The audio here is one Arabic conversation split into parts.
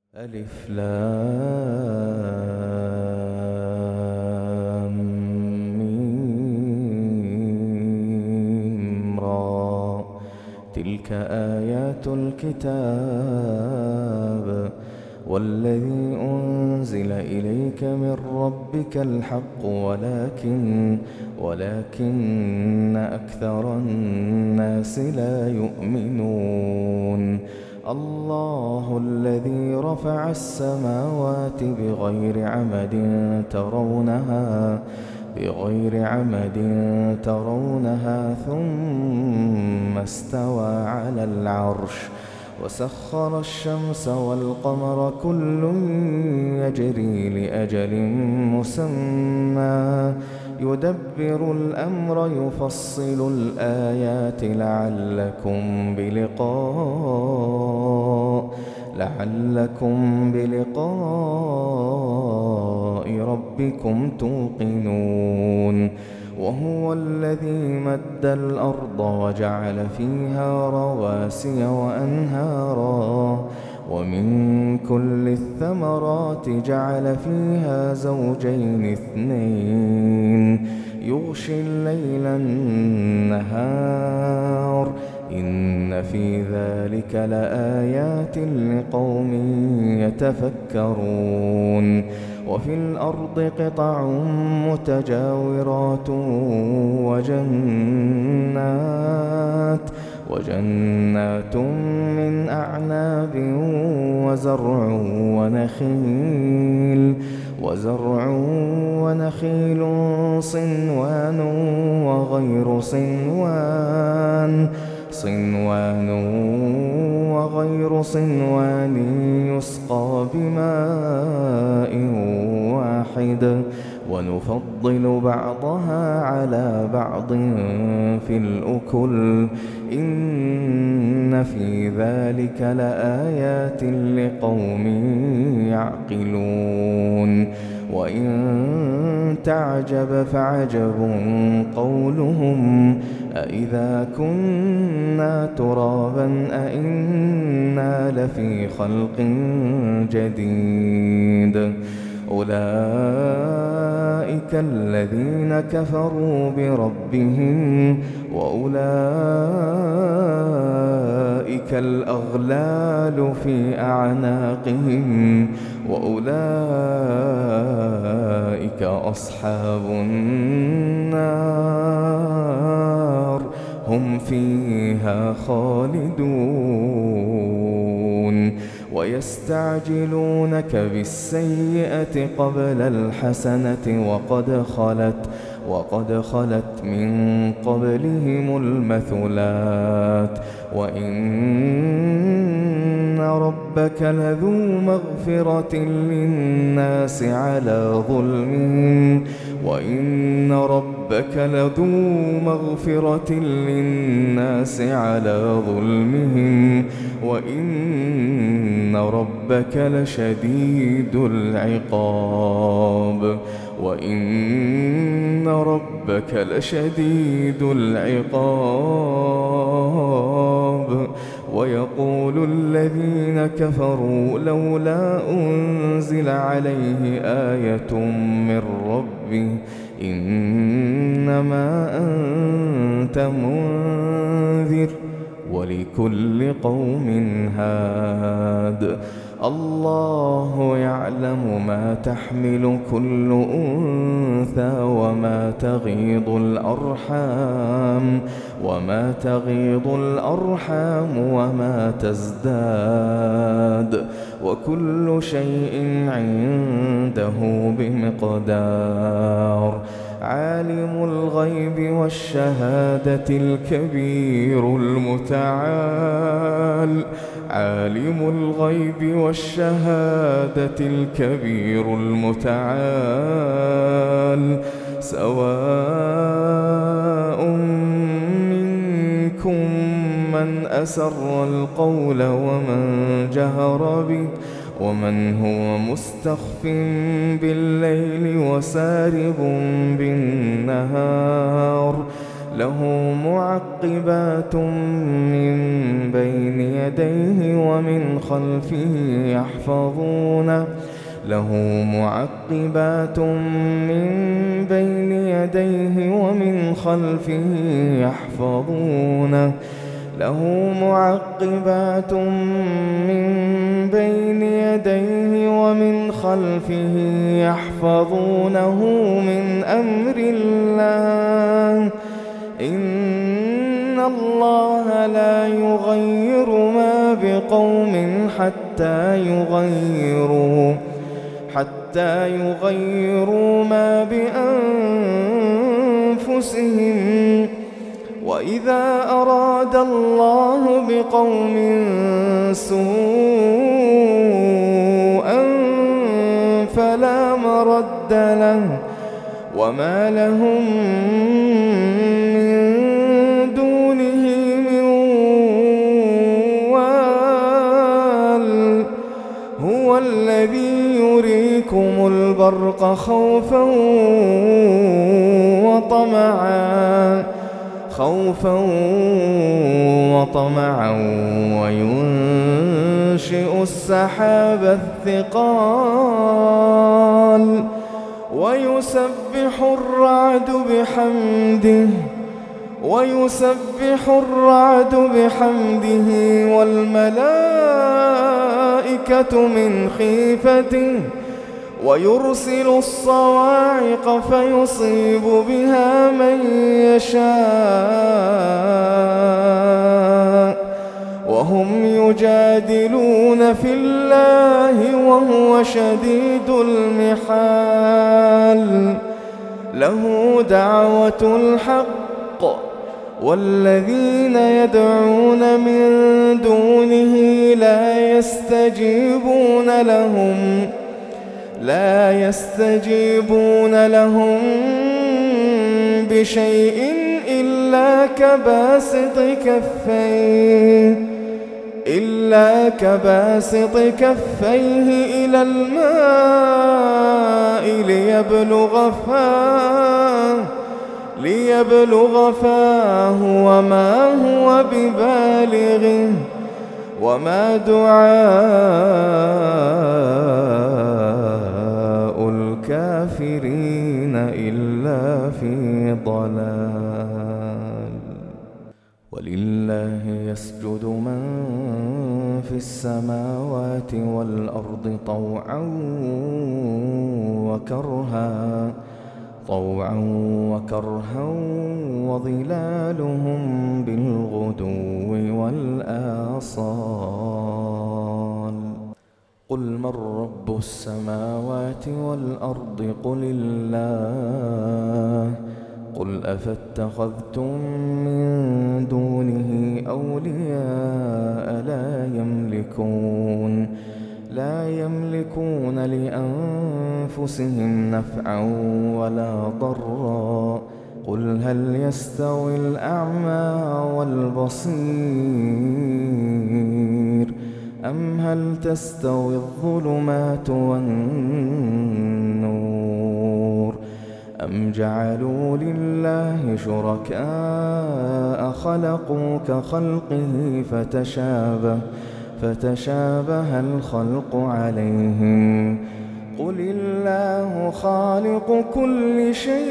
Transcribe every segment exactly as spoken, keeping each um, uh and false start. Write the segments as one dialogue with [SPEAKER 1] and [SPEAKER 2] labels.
[SPEAKER 1] ألف لام ميم را. تلك آيات الكتاب والذي أنزل إليك من ربك الحق ولكن ولكن أكثر الناس لا يؤمنون. الله الذي رفع السماوات بغير عمد ترونها بغير عمد ترونها ثم استوى على العرش وسخر الشمس والقمر كل يجري لأجل مسمى يدبر الأمر يفصل الآيات لعلكم بلقاء لعلكم بلقاء ربكم توقنون. وهو الذي مد الأرض وجعل فيها رواسي وأنهارا ومن كل الثمرات جعل فيها زوجين اثنين يغشي الليل النهار إن في ذلك لآيات لقوم يتفكرون. وفي الأرض قطع متجاورات وجنات وجنات من أعناب وزرع ونخيل وزرع ونخيل صنوان وغير صنوان صنوان وغير صنوان يسقى بماء واحد ونفضل بعضها على بعض في الأكل إن في ذلك لآيات لقوم يعقلون. وإن تعجب فعجب قولهم أإذا كنا ترابا أإنا لفي خلق جديد. أولئك الذين كفروا بربهم وأولئك الأغلال في أعناقهم وأولئك أصحاب النار هم فيها خالدون. ويستعجلونك بالسيئة قبل الحسنة وقد خلت وقد خلت من قبلهم المثلات وإن ربك لذو مغفرة للناس على ظلمهم وإن ربك لذو مغفرة للناس على ظلمهم وإن ربك لشديد العقاب وإن ربك لشديد العقاب. ويقول الذين كفروا لولا أنزل عليه آية من ربه إنما أنت منذر ولكل قوم هاد. الله يعلم ما تحمل كل أنثى وما تغيض الأرحام وما تغيض الأرحام وما تزداد وكل شيء عنده بمقدار. عالم الغيب والشهادة الكبير المتعال عالم الغيب والشهادة الكبير المتعال. سواء منكم من أسر القول ومن جهر به ومن هو مستخف بالليل وسارب بالنهار له معقبات من بين يديه ومن خلفه يحفظونه له معقبات من بين يديه ومن خلفه يحفظونه له معقبات من بين يديه ومن خلفه يحفظونه من أمر الله إن الله لا يغير ما بقوم حتى يغيروا حتى يغيروا ما بأنفسهم وإذا أراد الله بقوم سوءا فلا مرد له وما لهم من دونه من وال هو الذي يريكم البرق خوفا وطمعا خوفا وطمعا وينشئ السحاب الثقال ويسبح الرعد بحمده ويسبح الرعد بحمده والملائكة من خيفته ويرسل الصواعق فيصيب بها من يشاء وهم يجادلون في الله وهو شديد المحال له دعوة الحق والذين يدعون من دونه لا يستجيبون لهم لا يستجيبون لهم بشيء إلا كباسط كفيه إلا كباسط كفيه إلى الماء ليبلغ فاه ليبلغ فاه وما هو ببالغه وما دعاء الكافرين إلا في ضلال ولله يسجد من في السماوات والأرض طوعا وكرها طوعا وكرها وظلالهم بالغدو والآصال قل من رب السماوات والأرض قل الله قل أفاتخذتم من دونه أولياء لا يملكون لا يملكون لأنفسهم نفعا ولا ضرا قل هل يستوي الأعمى والبصير أم هل تستوي الظلمات والنور أم جعلوا لله شركاء خلقوا كخلقه فتشابه فتشابه الخلق عليهم قل الله خالق كل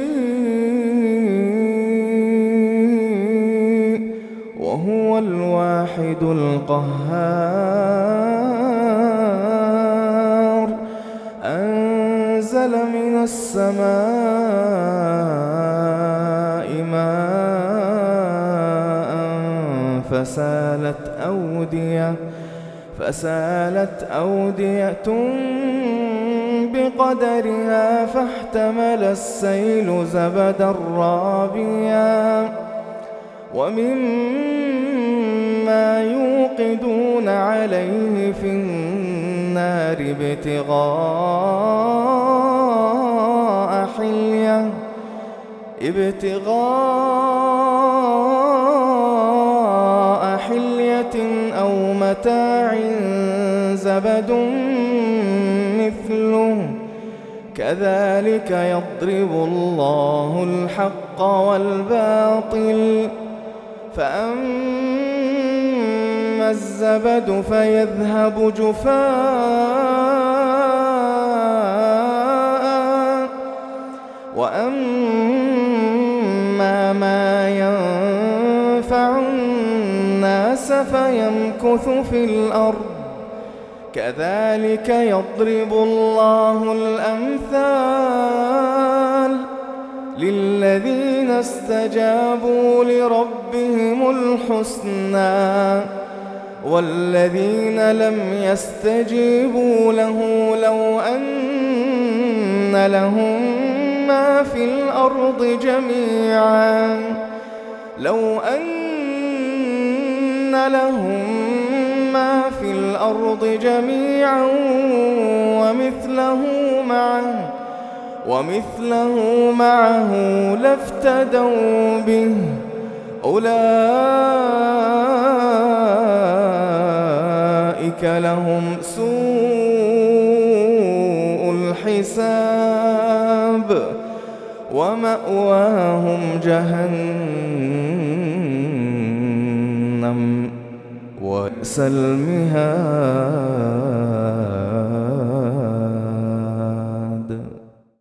[SPEAKER 1] شيء وهو الواحد القهار أنزل من السماء ماء فسالت أودية فسالت أودية بقدرها فاحتمل السيل زبدا رابيا ومما يوقدون عليه في النار ابتغاء حلية ابتغاء حلية أو متاع زبد مثله كذلك يضرب الله الحق والباطل فأما الزبد فيذهب جفاء وأما ما ينفع الناس فيمكث في الأرض كذلك يضرب الله الأمثال للذين استجابوا لربهم الحسنى والذين لم يستجيبوا له لو أن لهم ما في الأرض جميعا لو أن لهم ما في الأرض جميعا ومثله معه ومثله معه لافتدوا به أولئك لهم سوء الحساب ومأواهم جهنم وبئس المهاد.